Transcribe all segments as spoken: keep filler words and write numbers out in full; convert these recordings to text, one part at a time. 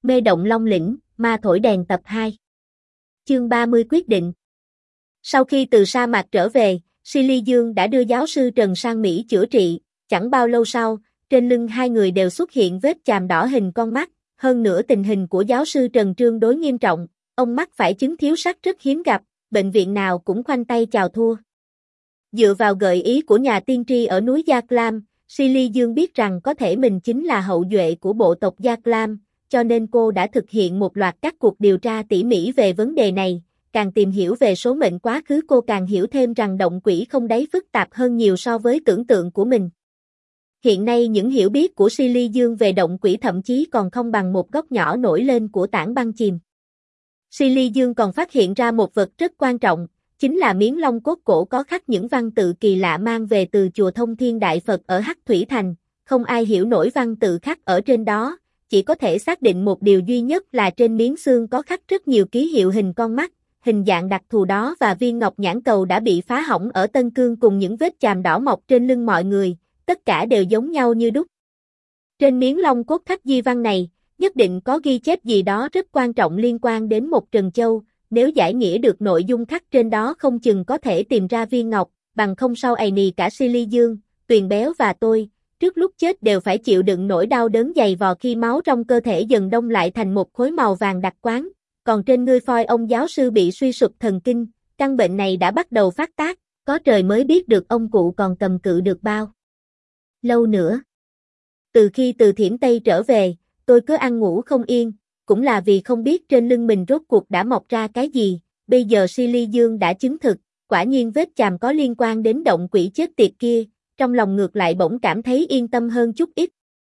Mê động Long Lĩnh, ma thổi đèn tập hai. Chương ba mươi quyết định. Sau khi từ sa mạc trở về, Silly Dương đã đưa giáo sư Trần sang Mỹ chữa trị, chẳng bao lâu sau, trên lưng hai người đều xuất hiện vết chàm đỏ hình con mắt, hơn nữa tình hình của giáo sư Trần tương đối nghiêm trọng, ông mắc phải chứng thiếu sắt rất hiếm gặp, bệnh viện nào cũng khoanh tay chào thua. Dựa vào gợi ý của nhà tiên tri ở núi Gia Clam, Silly Dương biết rằng có thể mình chính là hậu duệ của bộ tộc Gia Clam, cho nên cô đã thực hiện một loạt các cuộc điều tra tỉ mỉ về vấn đề này, càng tìm hiểu về số mệnh quá khứ cô càng hiểu thêm rằng động quỷ không đáy phức tạp hơn nhiều so với tưởng tượng của mình. Hiện nay những hiểu biết của Silly Dương về động quỷ thậm chí còn không bằng một góc nhỏ nổi lên của tảng băng chìm. Silly Dương còn phát hiện ra một vật rất quan trọng, chính là miếng long cốt cổ có khắc những văn tự kỳ lạ mang về từ chùa Thông Thiên Đại Phật ở Hắc Thủy Thành, không ai hiểu nổi văn tự khắc ở trên đó, chỉ có thể xác định một điều duy nhất là trên miếng xương có khắc rất nhiều ký hiệu hình con mắt, hình dạng đặc thù đó và viên ngọc nhãn cầu đã bị phá hỏng ở Tân Cương cùng những vết chàm đỏ mọc trên lưng mọi người, tất cả đều giống nhau như đúc. Trên miếng long cốt khắc di văn này, nhất định có ghi chép gì đó rất quan trọng liên quan đến một Trần Châu, nếu giải nghĩa được nội dung khắc trên đó không chừng có thể tìm ra viên ngọc, bằng không sau ầy nì cả Silly Dương, Tuyền Béo và tôi, trước lúc chết đều phải chịu đựng nỗi đau đớn dày vò khi máu trong cơ thể dần đông lại thành một khối màu vàng đặc quán, còn trên ngươi phoi ông giáo sư bị suy sụp thần kinh, căn bệnh này đã bắt đầu phát tác, có trời mới biết được ông cụ còn cầm cự được bao lâu nữa. Từ khi từ Thiểm Tây trở về, tôi cứ ăn ngủ không yên, cũng là vì không biết trên lưng mình rốt cuộc đã mọc ra cái gì, bây giờ Silly Dương đã chứng thực, quả nhiên vết chàm có liên quan đến động quỷ chết tiệt kia, trong lòng ngược lại bỗng cảm thấy yên tâm hơn chút ít.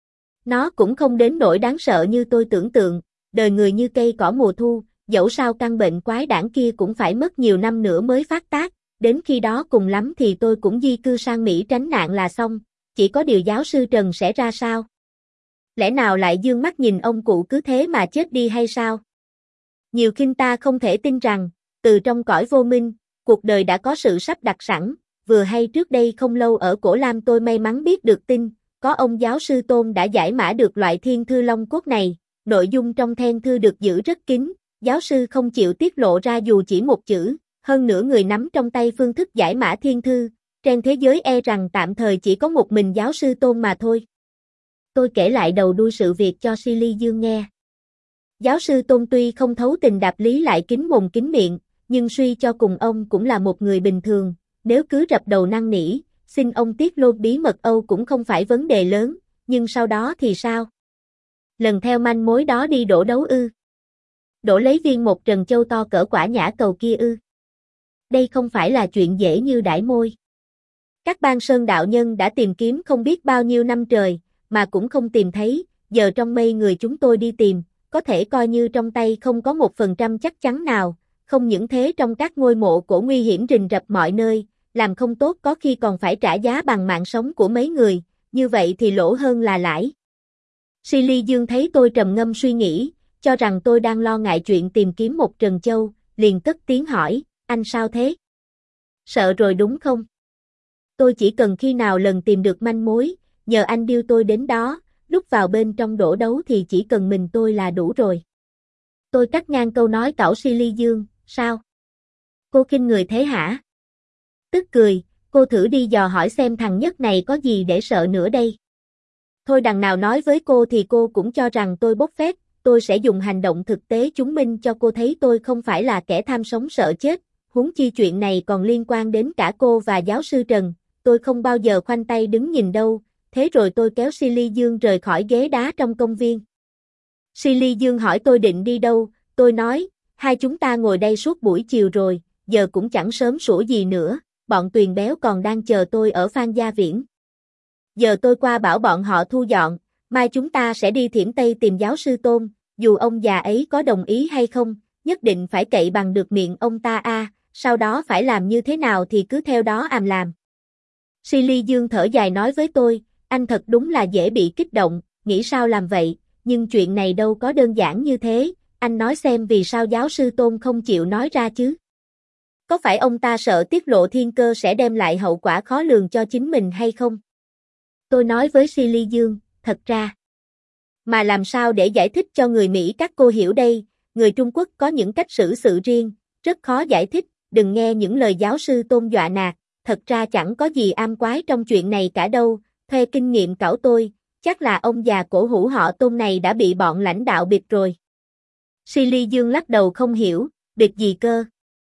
Nó cũng không đến nỗi đáng sợ như tôi tưởng tượng, đời người như cây cỏ mùa thu, dẫu sao căn bệnh quái đản kia cũng phải mất nhiều năm nữa mới phát tác, đến khi đó cùng lắm thì tôi cũng di cư sang Mỹ tránh nạn là xong, chỉ có điều giáo sư Trần sẽ ra sao? Lẽ nào lại dương mắt nhìn ông cụ cứ thế mà chết đi hay sao? Nhiều khi ta không thể tin rằng, từ trong cõi vô minh, cuộc đời đã có sự sắp đặt sẵn, vừa hay trước đây không lâu ở Cổ Lam tôi may mắn biết được tin, có ông giáo sư Tôn đã giải mã được loại thiên thư long cốt này, nội dung trong then thư được giữ rất kín, giáo sư không chịu tiết lộ ra dù chỉ một chữ, hơn nữa người nắm trong tay phương thức giải mã thiên thư, trên thế giới e rằng tạm thời chỉ có một mình giáo sư Tôn mà thôi. Tôi kể lại đầu đuôi sự việc cho Silly Dương nghe. Giáo sư Tôn tuy không thấu tình đạt lý lại kín mồm kín miệng, nhưng suy cho cùng ông cũng là một người bình thường, nếu cứ rập đầu năn nỉ, xin ông tiết lộ bí mật Âu cũng không phải vấn đề lớn, nhưng sau đó thì sao? Lần theo manh mối đó đi đổ đấu ư? Đổ lấy viên một Trần Châu to cỡ quả nhã cầu kia ư? Đây không phải là chuyện dễ như đãi môi. Các bang sơn đạo nhân đã tìm kiếm không biết bao nhiêu năm trời, mà cũng không tìm thấy, giờ trong mây người chúng tôi đi tìm, có thể coi như trong tay không có một phần trăm chắc chắn nào, không những thế trong các ngôi mộ cổ nguy hiểm rình rập mọi nơi, làm không tốt có khi còn phải trả giá bằng mạng sống của mấy người, như vậy thì lỗ hơn là lãi. Silly Dương thấy tôi trầm ngâm suy nghĩ, cho rằng tôi đang lo ngại chuyện tìm kiếm một Trần Châu, liền cất tiếng hỏi, anh sao thế? Sợ rồi đúng không? Tôi chỉ cần khi nào lần tìm được manh mối, nhờ anh điêu tôi đến đó, lúc vào bên trong đổ đấu thì chỉ cần mình tôi là đủ rồi. Tôi cắt ngang câu nói cẩu Silly Dương, sao? Cô khinh người thế hả? Tức cười, cô thử đi dò hỏi xem thằng nhóc này có gì để sợ nữa đây. Thôi đằng nào nói với cô thì cô cũng cho rằng tôi bốc phét, tôi sẽ dùng hành động thực tế chứng minh cho cô thấy tôi không phải là kẻ tham sống sợ chết, huống chi chuyện này còn liên quan đến cả cô và giáo sư Trần, tôi không bao giờ khoanh tay đứng nhìn đâu. Thế rồi tôi kéo Silly Dương rời khỏi ghế đá trong công viên. Silly Dương hỏi tôi định đi đâu, tôi nói, hai chúng ta ngồi đây suốt buổi chiều rồi, giờ cũng chẳng sớm sủa gì nữa, bọn Tuyền Béo còn đang chờ tôi ở Phan Gia Viễn. Giờ tôi qua bảo bọn họ thu dọn, mai chúng ta sẽ đi Thiểm Tây tìm giáo sư Tôn, dù ông già ấy có đồng ý hay không, nhất định phải cậy bằng được miệng ông ta a, à, sau đó phải làm như thế nào thì cứ theo đó àm làm. Silly Dương thở dài nói với tôi, anh thật đúng là dễ bị kích động, nghĩ sao làm vậy, nhưng chuyện này đâu có đơn giản như thế, anh nói xem vì sao giáo sư Tôn không chịu nói ra chứ. Có phải ông ta sợ tiết lộ thiên cơ sẽ đem lại hậu quả khó lường cho chính mình hay không? Tôi nói với Silly Dương, thật ra, Mà làm sao để giải thích cho người Mỹ các cô hiểu đây, người Trung Quốc có những cách xử sự riêng, rất khó giải thích, đừng nghe những lời giáo sư Tôn dọa nạt, thật ra chẳng có gì am quái trong chuyện này cả đâu, thuê kinh nghiệm cảo tôi, chắc là ông già cổ hủ họ Tôn này đã bị bọn lãnh đạo bịp rồi. Silly Dương lắc đầu không hiểu, bịp gì cơ?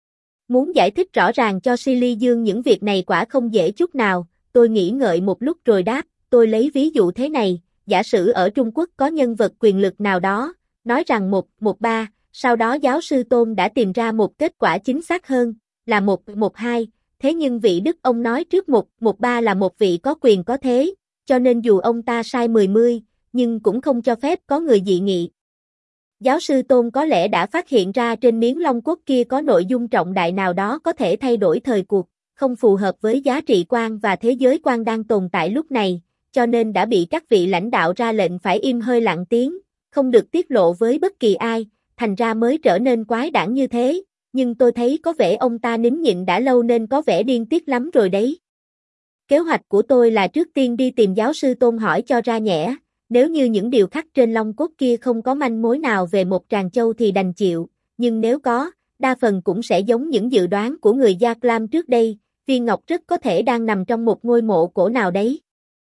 Muốn giải thích rõ ràng cho Silly Dương những việc này quả không dễ chút nào, tôi nghĩ ngợi một lúc rồi đáp, tôi lấy ví dụ thế này, giả sử ở Trung Quốc có nhân vật quyền lực nào đó, nói rằng một một ba, sau đó giáo sư Tôn đã tìm ra một kết quả chính xác hơn, là một một hai, thế nhưng vị đức ông nói trước một một ba là một vị có quyền có thế, cho nên dù ông ta sai mười mươi, nhưng cũng không cho phép có người dị nghị. Giáo sư Tôn có lẽ đã phát hiện ra trên miếng long cốt kia có nội dung trọng đại nào đó có thể thay đổi thời cuộc, không phù hợp với giá trị quan và thế giới quan đang tồn tại lúc này, cho nên đã bị các vị lãnh đạo ra lệnh phải im hơi lặng tiếng, không được tiết lộ với bất kỳ ai, thành ra mới trở nên quái đản như thế, nhưng tôi thấy có vẻ ông ta nín nhịn đã lâu nên có vẻ điên tiết lắm rồi đấy. Kế hoạch của tôi là trước tiên đi tìm giáo sư Tôn hỏi cho ra nhẽ, nếu như những điều khắc trên long cốt kia không có manh mối nào về một tràng châu thì đành chịu, nhưng nếu có, đa phần cũng sẽ giống những dự đoán của người Gia Clam trước đây, viên ngọc rất có thể đang nằm trong một ngôi mộ cổ nào đấy.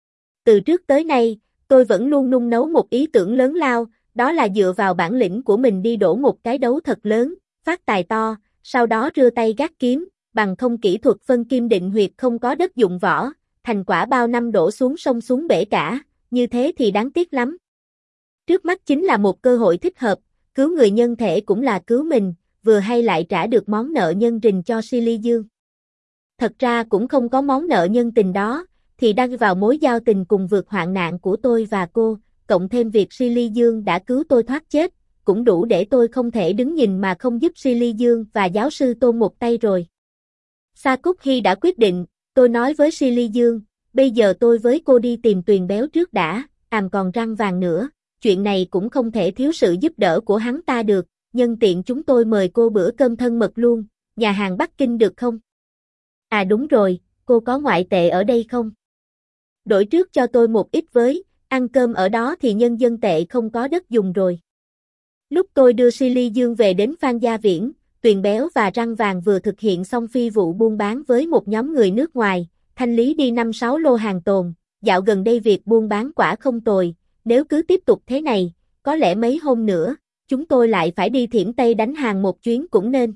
Từ trước tới nay, tôi vẫn luôn nung nấu một ý tưởng lớn lao, đó là dựa vào bản lĩnh của mình đi đổ một cái đấu thật lớn, phát tài to, sau đó rưa tay gác kiếm, bằng không kỹ thuật phân kim định huyệt không có đất dụng võ, thành quả bao năm đổ xuống sông xuống bể cả, như thế thì đáng tiếc lắm. Trước mắt chính là một cơ hội thích hợp, cứu người nhân thể cũng là cứu mình, vừa hay lại trả được món nợ nhân tình cho Silly Dương. Thật ra cũng không có món nợ nhân tình đó, thì đang vào mối giao tình cùng vượt hoạn nạn của tôi và cô, cộng thêm việc Silly Dương đã cứu tôi thoát chết, cũng đủ để tôi không thể đứng nhìn mà không giúp Silly Dương và giáo sư Tôn một tay rồi. Sa Cúc Hy đã quyết định, tôi nói với Silly Dương, bây giờ tôi với cô đi tìm Tuyền Béo trước đã, àm còn răng vàng nữa, chuyện này cũng không thể thiếu sự giúp đỡ của hắn ta được, nhân tiện chúng tôi mời cô bữa cơm thân mật luôn, nhà hàng Bắc Kinh được không? À đúng rồi, cô có ngoại tệ ở đây không? Đổi trước cho tôi một ít với, ăn cơm ở đó thì nhân dân tệ không có đất dùng rồi. Lúc tôi đưa Silly Dương về đến Phan Gia Viễn, Tuyền Béo và Răng Vàng vừa thực hiện xong phi vụ buôn bán với một nhóm người nước ngoài, thanh lý đi năm sáu lô hàng tồn, dạo gần đây việc buôn bán quả không tồi, nếu cứ tiếp tục thế này, có lẽ mấy hôm nữa, chúng tôi lại phải đi Thiểm Tây đánh hàng một chuyến cũng nên.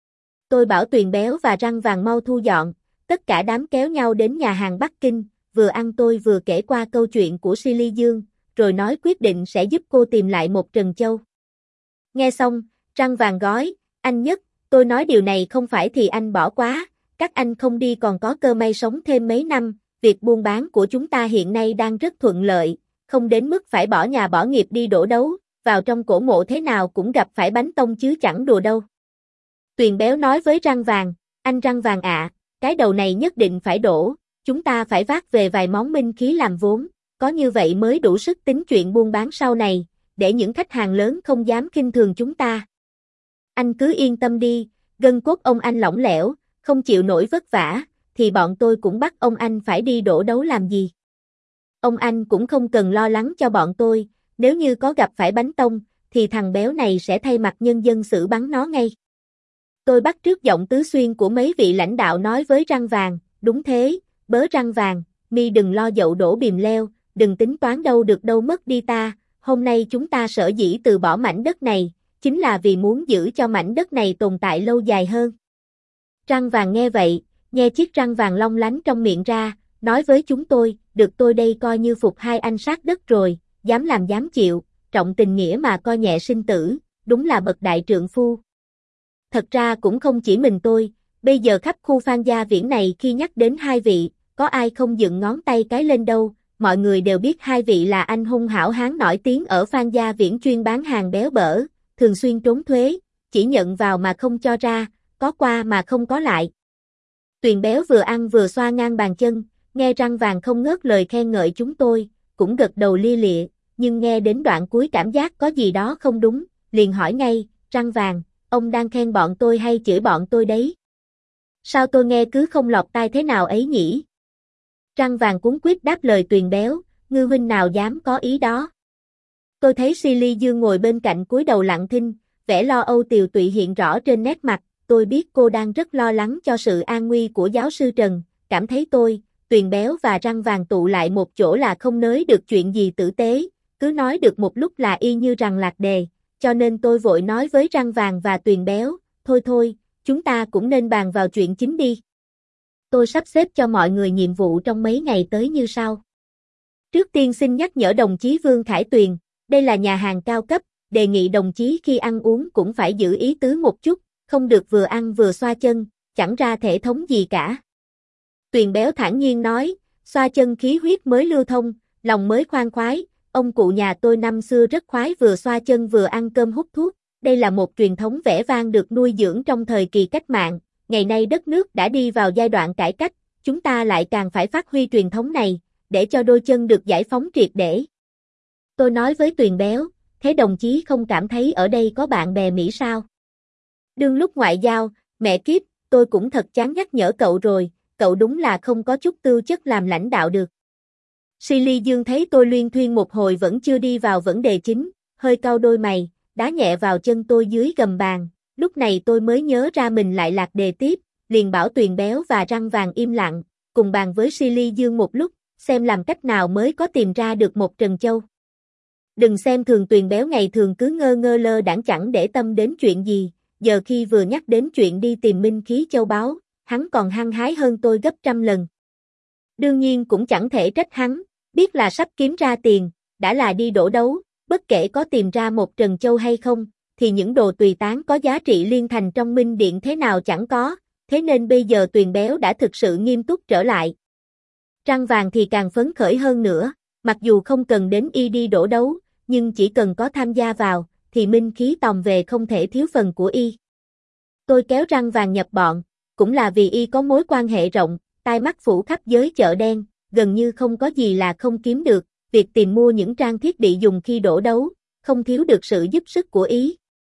Tôi bảo Tuyền Béo và Răng Vàng mau thu dọn, tất cả đám kéo nhau đến nhà hàng Bắc Kinh, vừa ăn tôi vừa kể qua câu chuyện của Silly Dương, rồi nói quyết định sẽ giúp cô tìm lại một Trần Châu. Nghe xong, Răng Vàng gói, anh Nhất, tôi nói điều này không phải thì anh bỏ quá, các anh không đi còn có cơ may sống thêm mấy năm, việc buôn bán của chúng ta hiện nay đang rất thuận lợi, không đến mức phải bỏ nhà bỏ nghiệp đi đổ đấu, vào trong cổ mộ thế nào cũng gặp phải bánh tông chứ chẳng đùa đâu. Tuyền Béo nói với Răng Vàng, anh Răng Vàng ạ, cái đầu này nhất định phải đổ, chúng ta phải vác về vài món minh khí làm vốn, có như vậy mới đủ sức tính chuyện buôn bán sau này, để những khách hàng lớn không dám khinh thường chúng ta. Anh cứ yên tâm đi, gân cốt ông anh lỏng lẻo, không chịu nổi vất vả, thì bọn tôi cũng bắt ông anh phải đi đổ đấu làm gì. Ông anh cũng không cần lo lắng cho bọn tôi, nếu như có gặp phải bánh tông, thì thằng béo này sẽ thay mặt nhân dân xử bắn nó ngay. Tôi bắt trước giọng tứ xuyên của mấy vị lãnh đạo nói với Răng Vàng, đúng thế, bớ Răng Vàng, mi đừng lo dậu đổ bìm leo, đừng tính toán đâu được đâu mất đi ta, hôm nay chúng ta sở dĩ từ bỏ mảnh đất này, chính là vì muốn giữ cho mảnh đất này tồn tại lâu dài hơn. Răng Vàng nghe vậy, nghe chiếc răng vàng long lánh trong miệng ra, nói với chúng tôi, được tôi đây coi như phục hai anh sát đất rồi, dám làm dám chịu, trọng tình nghĩa mà coi nhẹ sinh tử, đúng là bậc đại trượng phu. Thật ra cũng không chỉ mình tôi, bây giờ khắp khu Phan Gia Viễn này khi nhắc đến hai vị, có ai không dựng ngón tay cái lên đâu, mọi người đều biết hai vị là anh hung hảo hán nổi tiếng ở Phan Gia Viễn chuyên bán hàng béo bở, thường xuyên trốn thuế, chỉ nhận vào mà không cho ra, có qua mà không có lại. Tuyền Béo vừa ăn vừa xoa ngang bàn chân, nghe Răng Vàng không ngớt lời khen ngợi chúng tôi, cũng gật đầu lia lịa, nhưng nghe đến đoạn cuối cảm giác có gì đó không đúng, liền hỏi ngay, Răng Vàng, ông đang khen bọn tôi hay chửi bọn tôi đấy? Sao tôi nghe cứ không lọt tai thế nào ấy nhỉ? Răng Vàng cuống quýt đáp lời Tuyền Béo, Ngư huynh nào dám có ý đó. Tôi thấy Silly Dương ngồi bên cạnh cúi đầu lặng thinh, vẻ lo âu tiều tụy hiện rõ trên nét mặt, tôi biết cô đang rất lo lắng cho sự an nguy của giáo sư Trần, cảm thấy tôi, Tuyền Béo và Răng Vàng tụ lại một chỗ là không nới được chuyện gì tử tế, cứ nói được một lúc là y như rằng lạc đề, cho nên tôi vội nói với Răng Vàng và Tuyền Béo, thôi thôi, chúng ta cũng nên bàn vào chuyện chính đi. Tôi sắp xếp cho mọi người nhiệm vụ trong mấy ngày tới như sau. Trước tiên xin nhắc nhở đồng chí Vương Khải Tuyền, đây là nhà hàng cao cấp, đề nghị đồng chí khi ăn uống cũng phải giữ ý tứ một chút, không được vừa ăn vừa xoa chân, chẳng ra thể thống gì cả. Tuyền Béo thản nhiên nói, xoa chân khí huyết mới lưu thông, lòng mới khoan khoái, ông cụ nhà tôi năm xưa rất khoái vừa xoa chân vừa ăn cơm hút thuốc, đây là một truyền thống vẻ vang được nuôi dưỡng trong thời kỳ cách mạng, ngày nay đất nước đã đi vào giai đoạn cải cách, chúng ta lại càng phải phát huy truyền thống này, để cho đôi chân được giải phóng triệt để. Tôi nói với Tuyền Béo, thế đồng chí không cảm thấy ở đây có bạn bè Mỹ sao? Đương lúc ngoại giao, mẹ kiếp, tôi cũng thật chán nhắc nhở cậu rồi, cậu đúng là không có chút tư chất làm lãnh đạo được. Silly Dương thấy tôi luyên thuyên một hồi vẫn chưa đi vào vấn đề chính, hơi cau đôi mày, đá nhẹ vào chân tôi dưới gầm bàn, lúc này tôi mới nhớ ra mình lại lạc đề tiếp, liền bảo Tuyền Béo và Răng Vàng im lặng, cùng bàn với Silly Dương một lúc, xem làm cách nào mới có tìm ra được một Trần Châu. Đừng xem thường Tuyền Béo ngày thường cứ ngơ ngơ lơ đãng chẳng để tâm đến chuyện gì, giờ khi vừa nhắc đến chuyện đi tìm minh khí châu báu, hắn còn hăng hái hơn tôi gấp trăm lần. Đương nhiên cũng chẳng thể trách hắn, biết là sắp kiếm ra tiền, đã là đi đổ đấu, bất kể có tìm ra một Trần Châu hay không, thì những đồ tùy tán có giá trị liên thành trong minh điện thế nào chẳng có, thế nên bây giờ Tuyền Béo đã thực sự nghiêm túc trở lại. Răng Vàng thì càng phấn khởi hơn nữa, mặc dù không cần đến y đi đổ đấu, nhưng chỉ cần có tham gia vào, thì minh khí tòng về không thể thiếu phần của y. Tôi kéo Răng Vàng nhập bọn, cũng là vì y có mối quan hệ rộng, tai mắt phủ khắp giới chợ đen, gần như không có gì là không kiếm được, việc tìm mua những trang thiết bị dùng khi đổ đấu, không thiếu được sự giúp sức của y.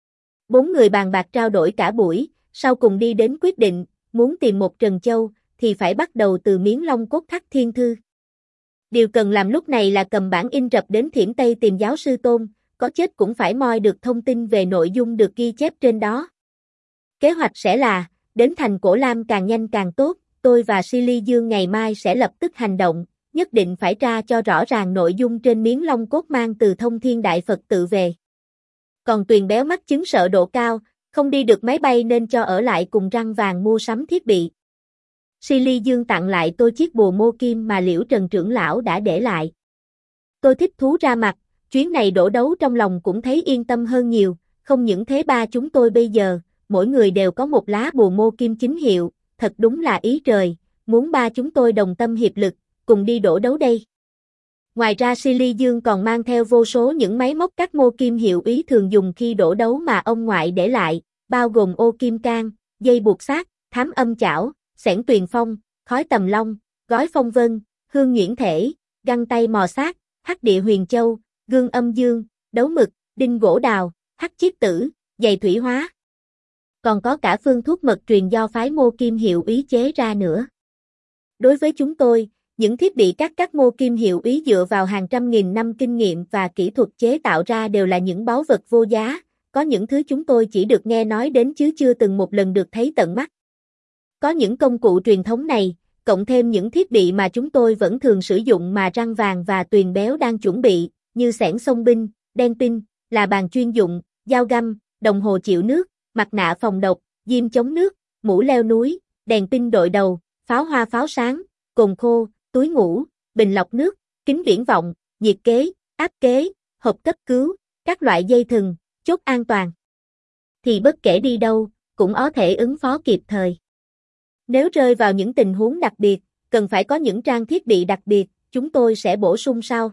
Bốn người bàn bạc trao đổi cả buổi, sau cùng đi đến quyết định, muốn tìm một Trần Châu, thì phải bắt đầu từ miếng long cốt thắt thiên thư. Điều cần làm lúc này là cầm bản in rập đến Thiểm Tây tìm giáo sư Tôn, có chết cũng phải moi được thông tin về nội dung được ghi chép trên đó. Kế hoạch sẽ là, đến thành Cổ Lam càng nhanh càng tốt, tôi và Silly Dương ngày mai sẽ lập tức hành động, nhất định phải tra cho rõ ràng nội dung trên miếng long cốt mang từ Thông Thiên Đại Phật tự về. Còn Tuyền Béo mắc chứng sợ độ cao, không đi được máy bay nên cho ở lại cùng Răng Vàng mua sắm thiết bị. Silly Dương tặng lại tôi chiếc bùa mô kim mà Liễu Trần trưởng lão đã để lại. Tôi thích thú ra mặt, chuyến này đổ đấu trong lòng cũng thấy yên tâm hơn nhiều, không những thế ba chúng tôi bây giờ, mỗi người đều có một lá bùa mô kim chính hiệu, thật đúng là ý trời, muốn ba chúng tôi đồng tâm hiệp lực, cùng đi đổ đấu đây. Ngoài ra Silly Dương còn mang theo vô số những máy móc cắt mô kim hiệu ý thường dùng khi đổ đấu mà ông ngoại để lại, bao gồm ô kim can, dây buộc xác, thám âm chảo, xẻng tuyền phong, khói tầm long, gói phong vân, hương nhuyễn thể, găng tay mò xác, hắc địa huyền châu, gương âm dương, đấu mực, đinh gỗ đào, hắc chiết tử, giày thủy hóa. Còn có cả phương thuốc mật truyền do phái mô kim hiệu ý chế ra nữa. Đối với chúng tôi, những thiết bị cắt cắt mô kim hiệu ý dựa vào hàng trăm nghìn năm kinh nghiệm và kỹ thuật chế tạo ra đều là những báu vật vô giá, có những thứ chúng tôi chỉ được nghe nói đến chứ chưa từng một lần được thấy tận mắt. Có những công cụ truyền thống này, cộng thêm những thiết bị mà chúng tôi vẫn thường sử dụng mà Răng Vàng và Tuyền Béo đang chuẩn bị, như xẻng xông binh, đen pin, là bàn chuyên dụng, dao găm, đồng hồ chịu nước, mặt nạ phòng độc, diêm chống nước, mũ leo núi, đèn pin đội đầu, pháo hoa pháo sáng, cồn khô, túi ngủ, bình lọc nước, kính viễn vọng, nhiệt kế, áp kế, hộp cấp cứu, các loại dây thừng, chốt an toàn. Thì bất kể đi đâu, cũng có thể ứng phó kịp thời. Nếu rơi vào những tình huống đặc biệt, cần phải có những trang thiết bị đặc biệt, chúng tôi sẽ bổ sung sau.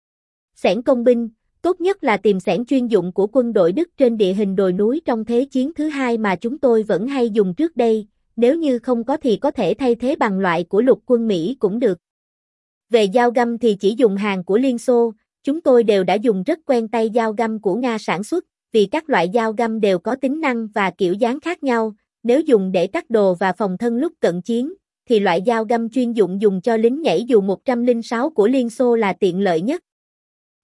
Xẻng công binh, tốt nhất là tìm xẻng chuyên dụng của quân đội Đức trên địa hình đồi núi trong Thế chiến thứ hai mà chúng tôi vẫn hay dùng trước đây, nếu như không có thì có thể thay thế bằng loại của lục quân Mỹ cũng được. Về dao găm thì chỉ dùng hàng của Liên Xô, chúng tôi đều đã dùng rất quen tay dao găm của Nga sản xuất, vì các loại dao găm đều có tính năng và kiểu dáng khác nhau, nếu dùng để cắt đồ và phòng thân lúc cận chiến, thì loại dao găm chuyên dụng dùng cho lính nhảy dù một không sáu của Liên Xô là tiện lợi nhất.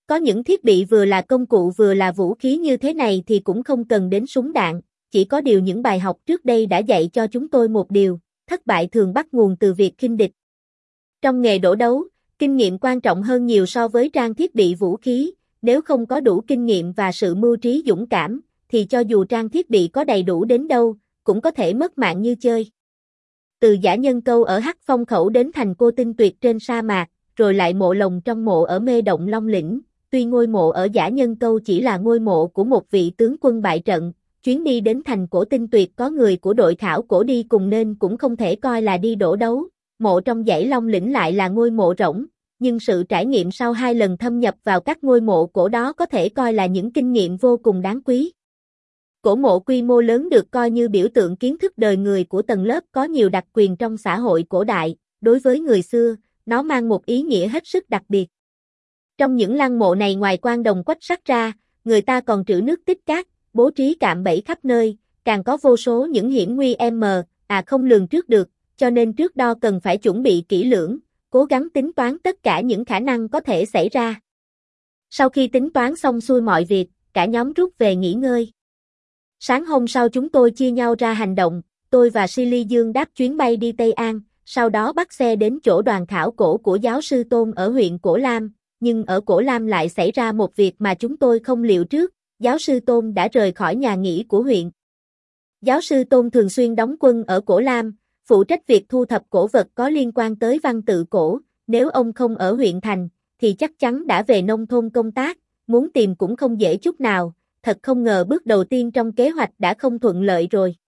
Có những thiết bị vừa là công cụ vừa là vũ khí như thế này thì cũng không cần đến súng đạn, chỉ có điều những bài học trước đây đã dạy cho chúng tôi một điều, thất bại thường bắt nguồn từ việc khinh địch. Trong nghề đổ đấu, kinh nghiệm quan trọng hơn nhiều so với trang thiết bị vũ khí, nếu không có đủ kinh nghiệm và sự mưu trí dũng cảm, thì cho dù trang thiết bị có đầy đủ đến đâu, cũng có thể mất mạng như chơi. Từ Giả Nhân Câu ở Hắc Phong Khẩu đến thành Cô Tinh Tuyệt trên sa mạc, rồi lại mộ lồng trong mộ ở Mê Động Long Lĩnh, tuy ngôi mộ ở Giả Nhân Câu chỉ là ngôi mộ của một vị tướng quân bại trận, chuyến đi đến thành Cổ Tinh Tuyệt có người của đội khảo cổ đi cùng nên cũng không thể coi là đi đổ đấu, mộ trong dãy Long Lĩnh lại là ngôi mộ rỗng, nhưng sự trải nghiệm sau hai lần thâm nhập vào các ngôi mộ cổ đó có thể coi là những kinh nghiệm vô cùng đáng quý. Cổ mộ quy mô lớn được coi như biểu tượng kiến thức đời người của tầng lớp có nhiều đặc quyền trong xã hội cổ đại, đối với người xưa, nó mang một ý nghĩa hết sức đặc biệt. Trong những lăng mộ này ngoài quan đồng quách sắt ra, người ta còn trữ nước tích cát, bố trí cạm bẫy khắp nơi, càng có vô số những hiểm nguy m, à không lường trước được, cho nên trước đo cần phải chuẩn bị kỹ lưỡng, cố gắng tính toán tất cả những khả năng có thể xảy ra. Sau khi tính toán xong xuôi mọi việc, cả nhóm rút về nghỉ ngơi. Sáng hôm sau chúng tôi chia nhau ra hành động, tôi và Silly Dương đáp chuyến bay đi Tây An, sau đó bắt xe đến chỗ đoàn khảo cổ của giáo sư Tôn ở huyện Cổ Lam, nhưng ở Cổ Lam lại xảy ra một việc mà chúng tôi không liệu trước, giáo sư Tôn đã rời khỏi nhà nghỉ của huyện. Giáo sư Tôn thường xuyên đóng quân ở Cổ Lam, phụ trách việc thu thập cổ vật có liên quan tới văn tự cổ, nếu ông không ở huyện thành, thì chắc chắn đã về nông thôn công tác, muốn tìm cũng không dễ chút nào, thật không ngờ bước đầu tiên trong kế hoạch đã không thuận lợi rồi.